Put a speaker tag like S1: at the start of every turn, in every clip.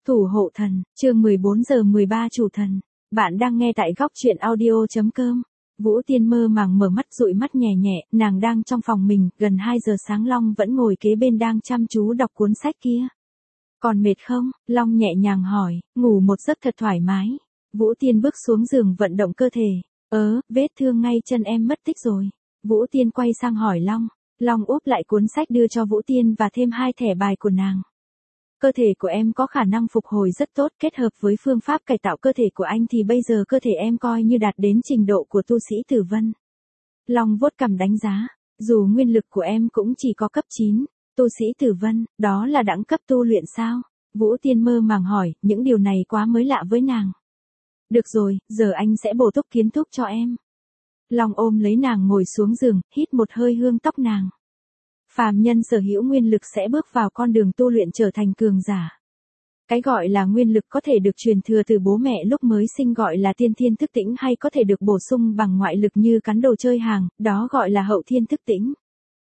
S1: Thủ hộ thần, chương 14:13 chủ thần. Bạn đang nghe tại góc truyện audio.com. Vũ Tiên mơ màng mở mắt dụi mắt nhẹ nhẹ, nàng đang trong phòng mình, gần 2 giờ sáng Long vẫn ngồi kế bên đang chăm chú đọc cuốn sách kia. Còn mệt không? Long nhẹ nhàng hỏi, ngủ một giấc thật thoải mái. Vũ Tiên bước xuống giường vận động cơ thể. Vết thương ngay chân em mất tích rồi. Vũ Tiên quay sang hỏi Long. Long úp lại cuốn sách đưa cho Vũ Tiên và thêm 2 thẻ bài của nàng. Cơ thể của em có khả năng phục hồi rất tốt, kết hợp với phương pháp cải tạo cơ thể của anh thì bây giờ cơ thể em coi như đạt đến trình độ của tu sĩ Tử Vân. Long vuốt cằm đánh giá, dù nguyên lực của em cũng chỉ có cấp 9, tu sĩ Tử Vân, đó là đẳng cấp tu luyện sao? Vũ Tiên mơ màng hỏi, những điều này quá mới lạ với nàng. Được rồi, giờ anh sẽ bổ túc kiến thức cho em. Long ôm lấy nàng ngồi xuống giường, hít một hơi hương tóc nàng. Phàm nhân sở hữu nguyên lực sẽ bước vào con đường tu luyện trở thành cường giả. Cái gọi là nguyên lực có thể được truyền thừa từ bố mẹ lúc mới sinh gọi là tiên thiên thức tỉnh hay có thể được bổ sung bằng ngoại lực như cắn đồ chơi hàng, đó gọi là hậu thiên thức tỉnh.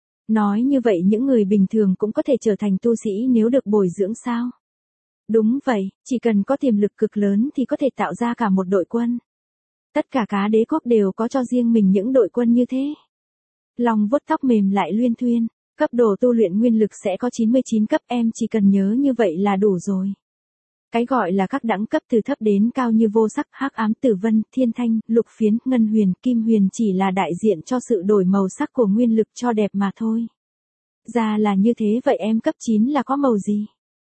S1: Nói như vậy những người bình thường cũng có thể trở thành tu sĩ nếu được bồi dưỡng sao? Đúng vậy, chỉ cần có tiềm lực cực lớn thì có thể tạo ra cả một đội quân. Tất cả cá đế quốc đều có cho riêng mình những đội quân như thế. Long vuốt tóc mềm lại luyên thuyên. Cấp độ tu luyện nguyên lực sẽ có 99 cấp, em chỉ cần nhớ như vậy là đủ rồi. Cái gọi là các đẳng cấp từ thấp đến cao như vô sắc, hắc ám, tử vân, thiên thanh, lục phiến, ngân huyền, kim huyền chỉ là đại diện cho sự đổi màu sắc của nguyên lực cho đẹp mà thôi. Ra là như thế, vậy em cấp 9 là có màu gì?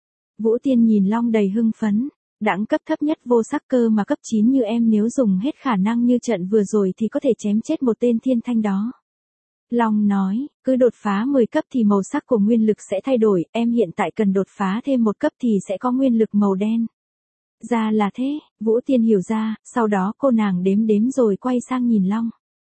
S1: Vũ Tiên nhìn Long đầy hưng phấn. Đẳng cấp thấp nhất vô sắc cơ mà cấp 9 như em nếu dùng hết khả năng như trận vừa rồi thì có thể chém chết một tên thiên thanh đó. Long nói, cứ đột phá 10 cấp thì màu sắc của nguyên lực sẽ thay đổi, em hiện tại cần đột phá thêm 1 cấp thì sẽ có nguyên lực màu đen. Ra là thế, Vũ Tiên hiểu ra, sau đó cô nàng đếm rồi quay sang nhìn Long.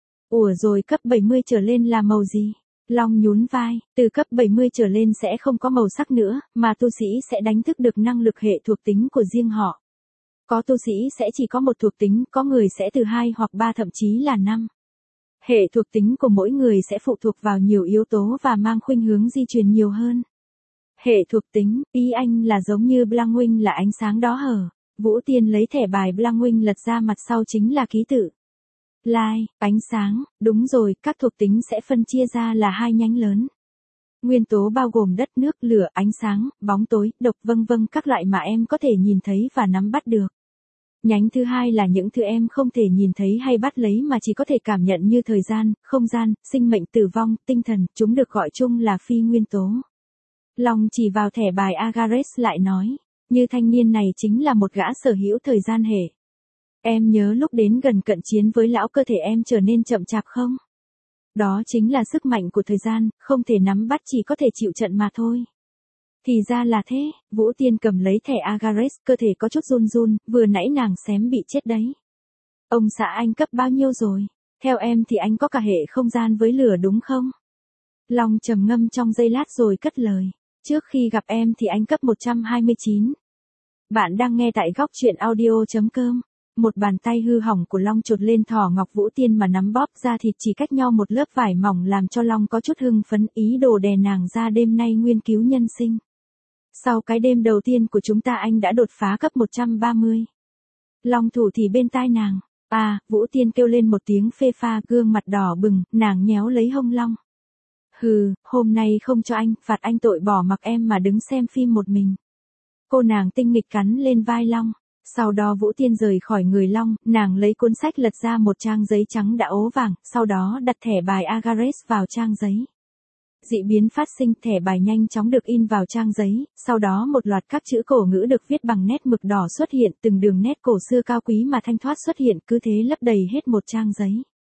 S1: Ủa rồi cấp 70 trở lên là màu gì? Long nhún vai, từ cấp 70 trở lên sẽ không có màu sắc nữa, mà tu sĩ sẽ đánh thức được năng lực hệ thuộc tính của riêng họ. Có tu sĩ sẽ chỉ có một thuộc tính, có người sẽ từ 2 hoặc 3 thậm chí là 5. Hệ thuộc tính của mỗi người sẽ phụ thuộc vào nhiều yếu tố và mang khuynh hướng di truyền nhiều hơn. Hệ thuộc tính, ý anh là giống như Blangwing là ánh sáng đó hở? Vũ Tiên lấy thẻ bài Blangwing lật ra, mặt sau chính là ký tự. Light, ánh sáng, đúng rồi, các thuộc tính sẽ phân chia ra là 2 nhánh lớn. Nguyên tố bao gồm đất, nước, lửa, ánh sáng, bóng tối, độc vân vân các loại mà em có thể nhìn thấy và nắm bắt được. Nhánh thứ hai là những thứ em không thể nhìn thấy hay bắt lấy mà chỉ có thể cảm nhận như thời gian, không gian, sinh mệnh, tử vong, tinh thần, chúng được gọi chung là phi nguyên tố. Long chỉ vào thẻ bài Agares lại nói, như thanh niên này chính là một gã sở hữu thời gian hệ. Em nhớ lúc đến gần cận chiến với lão cơ thể em trở nên chậm chạp không? Đó chính là sức mạnh của thời gian, không thể nắm bắt, chỉ có thể chịu trận mà thôi. Thì ra là thế, Vũ Tiên cầm lấy thẻ Agares, cơ thể có chút run run, vừa nãy nàng xém bị chết đấy. Ông xã anh cấp bao nhiêu rồi? Theo em thì anh có cả hệ không gian với lửa đúng không? Long trầm ngâm trong giây lát rồi cất lời. Trước khi gặp em thì anh cấp 129. Bạn đang nghe tại góc truyện audio.com. Một bàn tay hư hỏng của Long chột lên thỏ ngọc Vũ Tiên mà nắm bóp ra thịt chỉ cách nhau một lớp vải mỏng làm cho Long có chút hưng phấn, ý đồ đè nàng ra đêm nay nguyên cứu nhân sinh. Sau cái đêm đầu tiên của chúng ta anh đã đột phá cấp 130. Long thủ thì bên tai nàng. Vũ Tiên kêu lên một tiếng phê pha, gương mặt đỏ bừng, nàng nhéo lấy hông Long. Hừ, hôm nay không cho anh, phạt anh tội bỏ mặc em mà đứng xem phim một mình. Cô nàng tinh nghịch cắn lên vai Long. Sau đó Vũ Tiên rời khỏi người Long, nàng lấy cuốn sách lật ra một trang giấy trắng đã ố vàng, sau đó đặt thẻ bài Agares vào trang giấy. Dị biến phát sinh, thẻ bài nhanh chóng được in vào trang giấy, sau đó một loạt các chữ cổ ngữ được viết bằng nét mực đỏ xuất hiện, từng đường nét cổ xưa cao quý mà thanh thoát xuất hiện, cứ thế lấp đầy hết một trang giấy.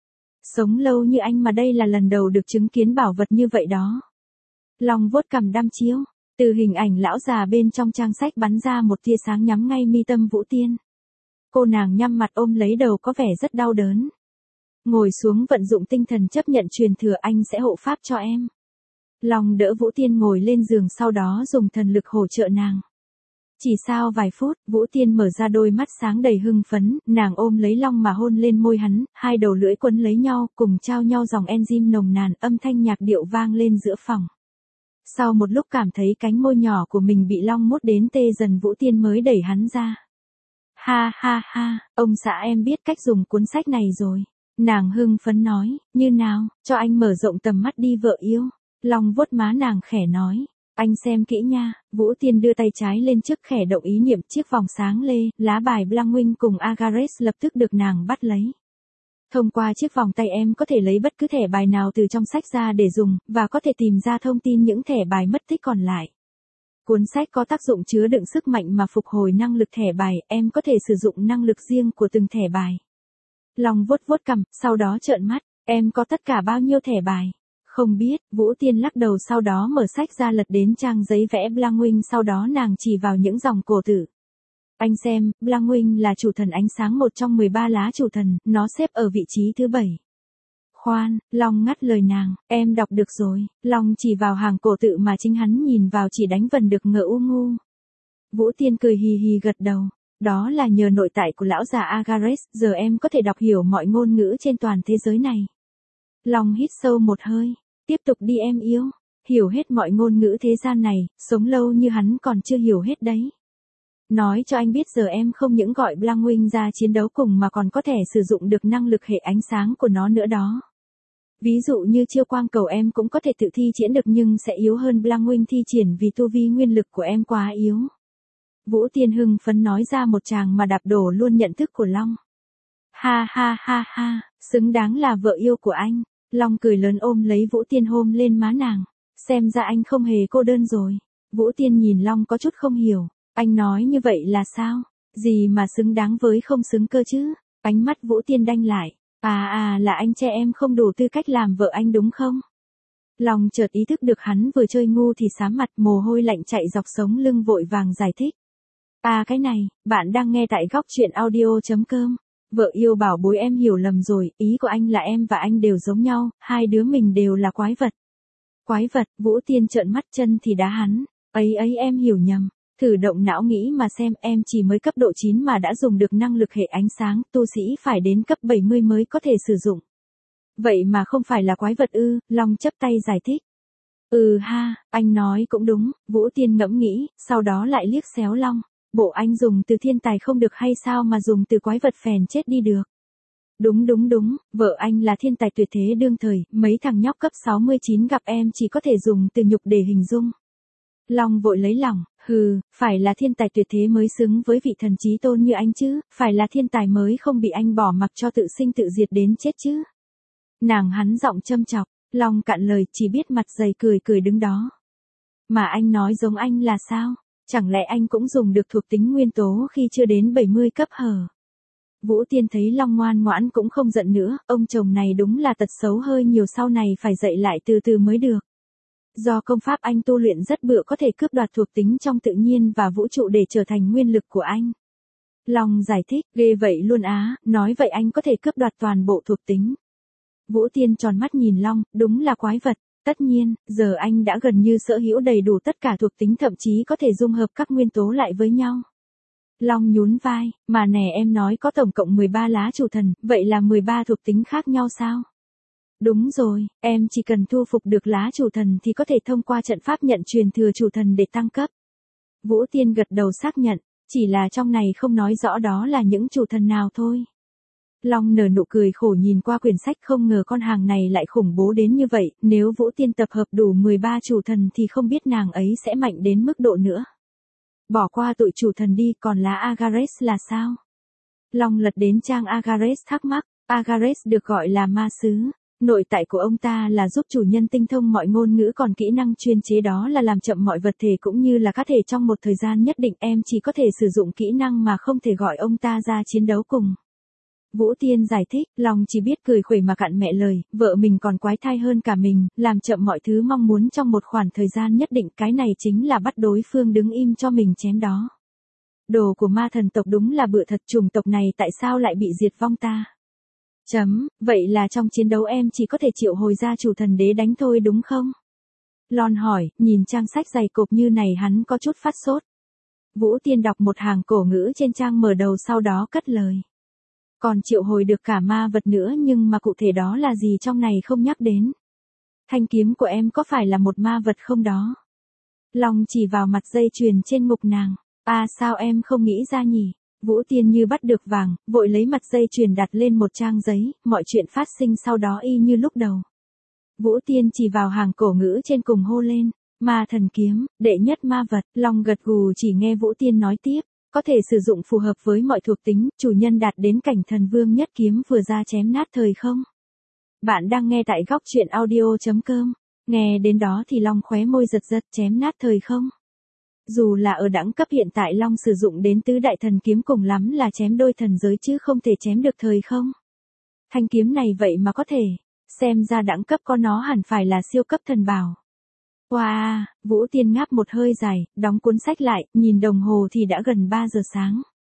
S1: Sống lâu như anh mà đây là lần đầu được chứng kiến bảo vật như vậy đó. Long vuốt cằm đăm chiêu. Từ hình ảnh lão già bên trong trang sách bắn ra một tia sáng nhắm ngay mi tâm Vũ Tiên. Cô nàng nhắm mặt ôm lấy đầu có vẻ rất đau đớn. Ngồi xuống vận dụng tinh thần chấp nhận truyền thừa, anh sẽ hộ pháp cho em. Long đỡ Vũ Tiên ngồi lên giường, sau đó dùng thần lực hỗ trợ nàng. Chỉ sau vài phút, Vũ Tiên mở ra đôi mắt sáng đầy hưng phấn, nàng ôm lấy Long mà hôn lên môi hắn, hai đầu lưỡi quấn lấy nhau, cùng trao nhau dòng enzyme nồng nàn, âm thanh nhạc điệu vang lên giữa phòng. Sau một lúc cảm thấy cánh môi nhỏ của mình bị long mút đến tê dần, Vũ Tiên mới đẩy hắn ra. Ha ha ha, ông xã em biết cách dùng cuốn sách này rồi. Nàng hưng phấn nói, như nào, cho anh mở rộng tầm mắt đi vợ yêu. Long vuốt má nàng khẽ nói, anh xem kỹ nha. Vũ Tiên đưa tay trái lên trước khẽ động ý niệm, chiếc vòng sáng lê, lá bài Blanwing cùng Agares lập tức được nàng bắt lấy. Thông qua chiếc vòng tay em có thể lấy bất cứ thẻ bài nào từ trong sách ra để dùng, và có thể tìm ra thông tin những thẻ bài mất tích còn lại. Cuốn sách có tác dụng chứa đựng sức mạnh mà phục hồi năng lực thẻ bài, em có thể sử dụng năng lực riêng của từng thẻ bài. Long vuốt vuốt cằm, sau đó trợn mắt, em có tất cả bao nhiêu thẻ bài? Không biết, Vũ Tiên lắc đầu, sau đó mở sách ra lật đến trang giấy vẽ Blanwing, sau đó nàng chỉ vào những dòng cổ tử. Anh xem, Blanwing là chủ thần ánh sáng, một trong 13 lá chủ thần, nó xếp ở vị trí thứ 7. Khoan, Long ngắt lời nàng, em đọc được rồi. Long chỉ vào hàng cổ tự mà chính hắn nhìn vào, chỉ đánh vần được ngờ u ngu. Vũ Tiên cười hì hì gật đầu. Đó là nhờ nội tại của lão già Agares, giờ em có thể đọc hiểu mọi ngôn ngữ trên toàn thế giới này. Long hít sâu một hơi. Tiếp tục đi em yêu. Hiểu hết mọi ngôn ngữ thế gian này, sống lâu như hắn còn chưa hiểu hết đấy. Nói cho anh biết giờ em không những gọi Blanwing ra chiến đấu cùng mà còn có thể sử dụng được năng lực hệ ánh sáng của nó nữa đó. Ví dụ như chiêu quang cầu em cũng có thể tự thi triển được, nhưng sẽ yếu hơn Blanwing thi triển vì tu vi nguyên lực của em quá yếu. Vũ Tiên hưng phấn nói ra một tràng mà đạp đổ luôn nhận thức của Long. Ha ha ha ha, xứng đáng là vợ yêu của anh. Long cười lớn ôm lấy Vũ Tiên, hôn lên má nàng. Xem ra anh không hề cô đơn rồi. Vũ Tiên nhìn Long có chút không hiểu. Anh nói như vậy là sao? Gì mà xứng đáng với không xứng cơ chứ? Ánh mắt Vũ Tiên đanh lại. Là anh che em không đủ tư cách làm vợ anh đúng không? Long chợt ý thức được hắn vừa chơi ngu thì xám mặt, mồ hôi lạnh chạy dọc sống lưng, vội vàng giải thích. Cái này, bạn đang nghe tại góc truyện audio.com. Vợ yêu bảo bối, em hiểu lầm rồi, ý của anh là em và anh đều giống nhau, hai đứa mình đều là quái vật. Quái vật? Vũ Tiên trợn mắt, chân thì đá hắn. Ấy em hiểu nhầm. Thử động não nghĩ mà xem, em chỉ mới cấp độ 9 mà đã dùng được năng lực hệ ánh sáng, tu sĩ phải đến cấp 70 mới có thể sử dụng. Vậy mà không phải là quái vật ư? Long chắp tay giải thích. Ha, anh nói cũng đúng. Vũ Tiên ngẫm nghĩ, sau đó lại liếc xéo Long. Bộ anh dùng từ thiên tài không được hay sao mà dùng từ quái vật phèn chết đi được. Đúng, vợ anh là thiên tài tuyệt thế đương thời, mấy thằng nhóc cấp 69 gặp em chỉ có thể dùng từ nhục để hình dung. Long vội lấy lòng, phải là thiên tài tuyệt thế mới xứng với vị thần chí tôn như anh chứ, phải là thiên tài mới không bị anh bỏ mặc cho tự sinh tự diệt đến chết chứ. Nàng hắn giọng châm chọc, Long cạn lời, chỉ biết mặt dày cười đứng đó. Mà anh nói giống anh là sao? Chẳng lẽ anh cũng dùng được thuộc tính nguyên tố khi chưa đến 70 cấp hở? Vũ Tiên thấy Long ngoan ngoãn cũng không giận nữa, ông chồng này đúng là tật xấu hơi nhiều, sau này phải dạy lại từ từ mới được. Do công pháp anh tu luyện rất bựa, có thể cướp đoạt thuộc tính trong tự nhiên và vũ trụ để trở thành nguyên lực của anh. Long giải thích, ghê vậy luôn á, nói vậy anh có thể cướp đoạt toàn bộ thuộc tính. Vũ Tiên tròn mắt nhìn Long, đúng là quái vật. Tất nhiên, giờ anh đã gần như sở hữu đầy đủ tất cả thuộc tính, thậm chí có thể dung hợp các nguyên tố lại với nhau. Long nhún vai, mà nè, em nói có tổng cộng 13 lá chủ thần, vậy là 13 thuộc tính khác nhau sao? Đúng rồi, em chỉ cần thu phục được lá chủ thần thì có thể thông qua trận pháp nhận truyền thừa chủ thần để tăng cấp. Vũ Tiên gật đầu xác nhận, chỉ là trong này không nói rõ đó là những chủ thần nào thôi. Long nở nụ cười khổ nhìn qua quyển sách, không ngờ con hàng này lại khủng bố đến như vậy, nếu Vũ Tiên tập hợp đủ 13 chủ thần thì không biết nàng ấy sẽ mạnh đến mức độ nữa. Bỏ qua tụi chủ thần đi, còn lá Agares là sao? Long lật đến trang Agares thắc mắc. Agares được gọi là ma sứ. Nội tại của ông ta là giúp chủ nhân tinh thông mọi ngôn ngữ, còn kỹ năng chuyên chế đó là làm chậm mọi vật thể cũng như là cá thể trong một thời gian nhất định. Em chỉ có thể sử dụng kỹ năng mà không thể gọi ông ta ra chiến đấu cùng. Vũ Tiên giải thích, Long chỉ biết cười khuẩy mà cạn mẹ lời, vợ mình còn quái thai hơn cả mình, làm chậm mọi thứ mong muốn trong một khoảng thời gian nhất định, cái này chính là bắt đối phương đứng im cho mình chém đó. Đồ của ma thần tộc đúng là bựa thật, chủng tộc này tại sao lại bị diệt vong ta? Vậy là trong chiến đấu em chỉ có thể triệu hồi ra chủ thần đế đánh thôi đúng không? Lon hỏi, nhìn trang sách dày cộp như này hắn có chút phát sốt. Vũ Tiên đọc một hàng cổ ngữ trên trang mở đầu, sau đó cất lời. Còn triệu hồi được cả ma vật nữa, nhưng mà cụ thể đó là gì trong này không nhắc đến. Thanh kiếm của em có phải là một ma vật không đó? Long chỉ vào mặt dây chuyền trên ngực nàng. Sao em không nghĩ ra nhỉ? Vũ Tiên như bắt được vàng, vội lấy mặt dây chuyền đặt lên một trang giấy, mọi chuyện phát sinh sau đó y như lúc đầu. Vũ Tiên chỉ vào hàng cổ ngữ trên cùng hô lên, ma thần kiếm, đệ nhất ma vật. Long gật gù chỉ nghe Vũ Tiên nói tiếp, có thể sử dụng phù hợp với mọi thuộc tính, chủ nhân đạt đến cảnh thần vương nhất kiếm vừa ra chém nát thời không. Bạn đang nghe tại góc truyện audio.com. Nghe đến đó thì Long khóe môi giật giật, chém nát thời không. Dù là ở đẳng cấp hiện tại Long sử dụng đến tứ đại thần kiếm cùng lắm là chém đôi thần giới chứ không thể chém được thời không. Thanh kiếm này vậy mà có thể, xem ra đẳng cấp có nó hẳn phải là siêu cấp thần bảo. Wow, Vũ Tiên ngáp một hơi dài, đóng cuốn sách lại, nhìn đồng hồ thì đã gần 3 giờ sáng.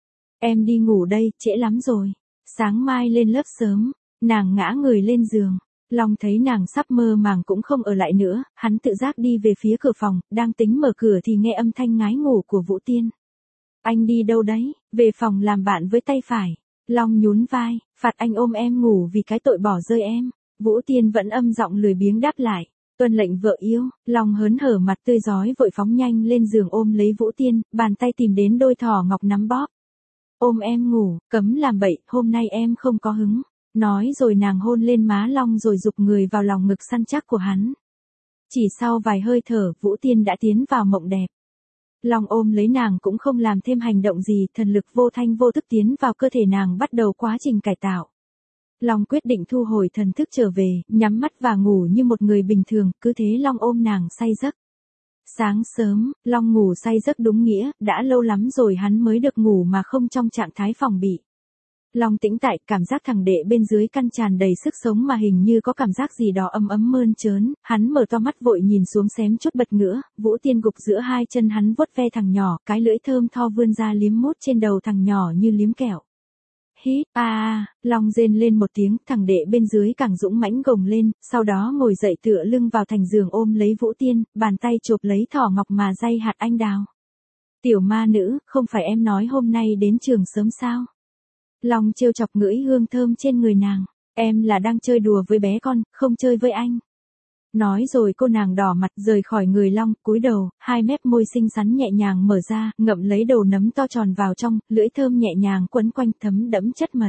S1: Em đi ngủ đây, trễ lắm rồi. Sáng mai lên lớp sớm, nàng ngã người lên giường. Long thấy nàng sắp mơ màng cũng không ở lại nữa, hắn tự giác đi về phía cửa phòng, đang tính mở cửa thì nghe âm thanh ngái ngủ của Vũ Tiên. Anh đi đâu đấy? Về phòng làm bạn với tay phải. Long nhún vai, phạt anh ôm em ngủ vì cái tội bỏ rơi em. Vũ Tiên vẫn âm giọng lười biếng đáp lại. Tuân lệnh vợ yêu. Long hớn hở mặt tươi rói vội phóng nhanh lên giường ôm lấy Vũ Tiên, bàn tay tìm đến đôi thỏ ngọc nắm bóp. Ôm em ngủ, cấm làm bậy, hôm nay em không có hứng. Nói rồi nàng hôn lên má Long rồi giục người vào lòng ngực săn chắc của hắn. Chỉ sau vài hơi thở, Vũ Tiên đã tiến vào mộng đẹp. Long ôm lấy nàng cũng không làm thêm hành động gì, thần lực vô thanh vô tức tiến vào cơ thể nàng bắt đầu quá trình cải tạo. Long quyết định thu hồi thần thức trở về, nhắm mắt và ngủ như một người bình thường, cứ thế Long ôm nàng say giấc. Sáng sớm, Long ngủ say giấc đúng nghĩa, đã lâu lắm rồi hắn mới được ngủ mà không trong trạng thái phòng bị. Long tĩnh tại, cảm giác thằng đệ bên dưới căn tràn đầy sức sống mà hình như có cảm giác gì đó ấm ấm mơn trớn, hắn mở to mắt vội nhìn xuống xém chút bật ngửa, Vũ Tiên gục giữa hai chân hắn vuốt ve thằng nhỏ, cái lưỡi thơm tho vươn ra liếm mút trên đầu thằng nhỏ như liếm kẹo. Hít, Long rên lên một tiếng, thằng đệ bên dưới càng dũng mãnh gồng lên, sau đó ngồi dậy tựa lưng vào thành giường ôm lấy Vũ Tiên, bàn tay chộp lấy thỏ ngọc mà day hạt anh đào. Tiểu ma nữ, không phải em nói hôm nay đến trường sớm sao? Long trêu chọc ngửi hương thơm trên người nàng. Em là đang chơi đùa với bé con, không chơi với anh. Nói rồi cô nàng đỏ mặt rời khỏi người Long, cúi đầu, hai mép môi xinh xắn nhẹ nhàng mở ra, ngậm lấy đầu nấm to tròn vào trong, lưỡi thơm nhẹ nhàng quấn quanh thấm đẫm chất mật.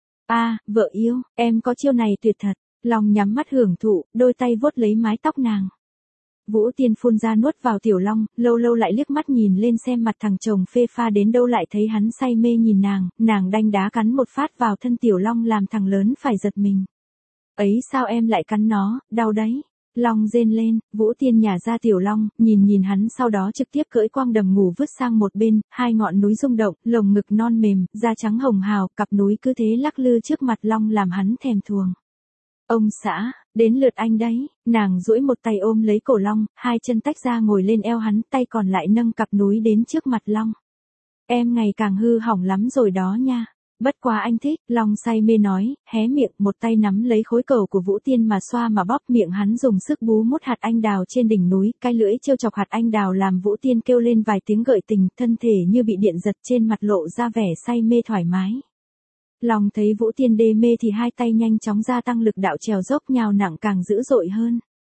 S1: Vợ yêu, em có chiêu này tuyệt thật. Long nhắm mắt hưởng thụ, đôi tay vuốt lấy mái tóc nàng. Vũ Tiên phun ra nuốt vào Tiểu Long, lâu lâu lại liếc mắt nhìn lên xem mặt thằng chồng phê pha đến đâu lại thấy hắn say mê nhìn nàng đanh đá cắn một phát vào thân Tiểu Long làm thằng lớn phải giật mình. Ấy sao em lại cắn nó, đau đấy. Long rên lên, Vũ Tiên nhả ra Tiểu Long, nhìn hắn sau đó trực tiếp cưỡi quang đầm ngủ vứt sang một bên, hai ngọn núi rung động, lồng ngực non mềm, da trắng hồng hào, cặp núi cứ thế lắc lư trước mặt Long làm hắn thèm thuồng. Ông xã, đến lượt anh đấy, nàng duỗi một tay ôm lấy cổ Long, hai chân tách ra ngồi lên eo hắn, tay còn lại nâng cặp núi đến trước mặt Long. Em ngày càng hư hỏng lắm rồi đó nha. Bất quá anh thích, Long say mê nói, hé miệng, một tay nắm lấy khối cầu của Vũ Tiên mà xoa mà bóp, miệng hắn dùng sức bú mút hạt anh đào trên đỉnh núi, cái lưỡi trêu chọc hạt anh đào làm Vũ Tiên kêu lên vài tiếng gợi tình, thân thể như bị điện giật trên mặt lộ ra vẻ say mê thoải mái. Long thấy Vũ Tiên đê mê thì hai tay nhanh chóng gia tăng lực đạo trèo dốc nhào nặng càng dữ dội hơn.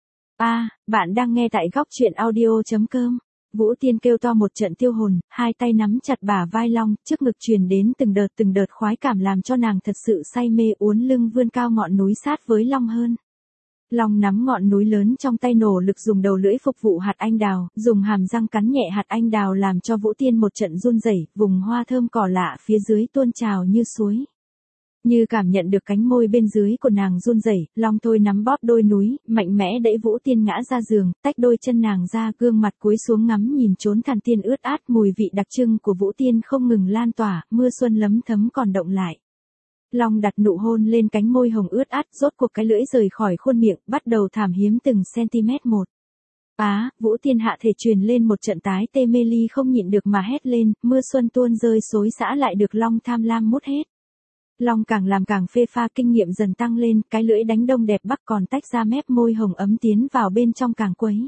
S1: Bạn đang nghe tại góc truyện audio.com. Vũ Tiên kêu to một trận tiêu hồn, hai tay nắm chặt bả vai Long, trước ngực truyền đến từng đợt khoái cảm làm cho nàng thật sự say mê uốn lưng vươn cao ngọn núi sát với Long hơn. Long nắm ngọn núi lớn trong tay nổ lực dùng đầu lưỡi phục vụ hạt anh đào, dùng hàm răng cắn nhẹ hạt anh đào làm cho Vũ Tiên một trận run rẩy, vùng hoa thơm cỏ lạ phía dưới tuôn trào như suối. Như cảm nhận được cánh môi bên dưới của nàng run rẩy, Long thôi nắm bóp đôi núi, mạnh mẽ đẩy Vũ Tiên ngã ra giường, tách đôi chân nàng ra, gương mặt cúi xuống ngắm nhìn trốn thần tiên ướt át, mùi vị đặc trưng của Vũ Tiên không ngừng lan tỏa, mưa xuân lấm thấm còn động lại. Long đặt nụ hôn lên cánh môi hồng ướt át, rốt cuộc cái lưỡi rời khỏi khuôn miệng, bắt đầu thảm hiếm từng cm một. Vũ Tiên hạ thể truyền lên một trận tái tê mê ly không nhịn được mà hét lên, mưa xuân tuôn rơi xối xả lại được Long tham lam mút hết. Long càng làm càng phê pha, kinh nghiệm dần tăng lên, cái lưỡi đánh đông đẹp bắc còn tách ra mép môi hồng ấm tiến vào bên trong càng quấy.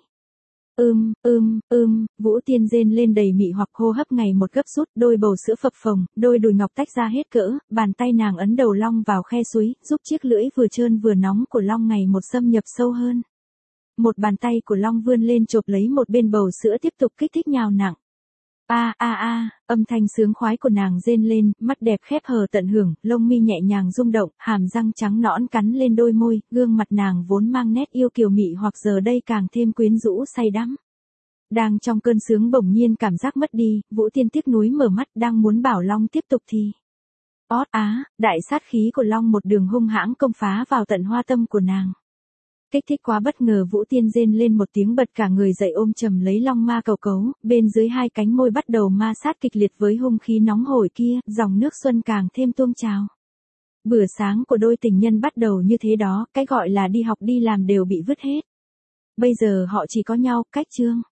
S1: Vũ Tiên rên lên đầy mị hoặc, hô hấp ngày một gấp rút, đôi bầu sữa phập phồng, đôi đùi ngọc tách ra hết cỡ, bàn tay nàng ấn đầu Long vào khe suối, giúp chiếc lưỡi vừa trơn vừa nóng của Long ngày một xâm nhập sâu hơn. một bàn tay của Long vươn lên chộp lấy một bên bầu sữa tiếp tục kích thích nhào nặng. Âm thanh sướng khoái của nàng rên lên, mắt đẹp khép hờ tận hưởng, lông mi nhẹ nhàng rung động, hàm răng trắng nõn cắn lên đôi môi, gương mặt nàng vốn mang nét yêu kiều mị hoặc giờ đây càng thêm quyến rũ say đắm. Đang trong cơn sướng bỗng nhiên cảm giác mất đi, Vũ Tiên tiếc nuối mở mắt đang muốn bảo Long tiếp tục thì. Đại sát khí của Long một đường hung hãng công phá vào tận hoa tâm của nàng. Kích thích quá bất ngờ, Vũ Tiên rên lên một tiếng bật cả người dậy ôm chầm lấy Long ma cầu cấu, bên dưới hai cánh môi bắt đầu ma sát kịch liệt với hung khí nóng hổi kia, dòng nước xuân càng thêm tuôn trào. Bữa sáng của đôi tình nhân bắt đầu như thế đó, cái gọi là đi học đi làm đều bị vứt hết. Bây giờ họ chỉ có nhau, cách chương.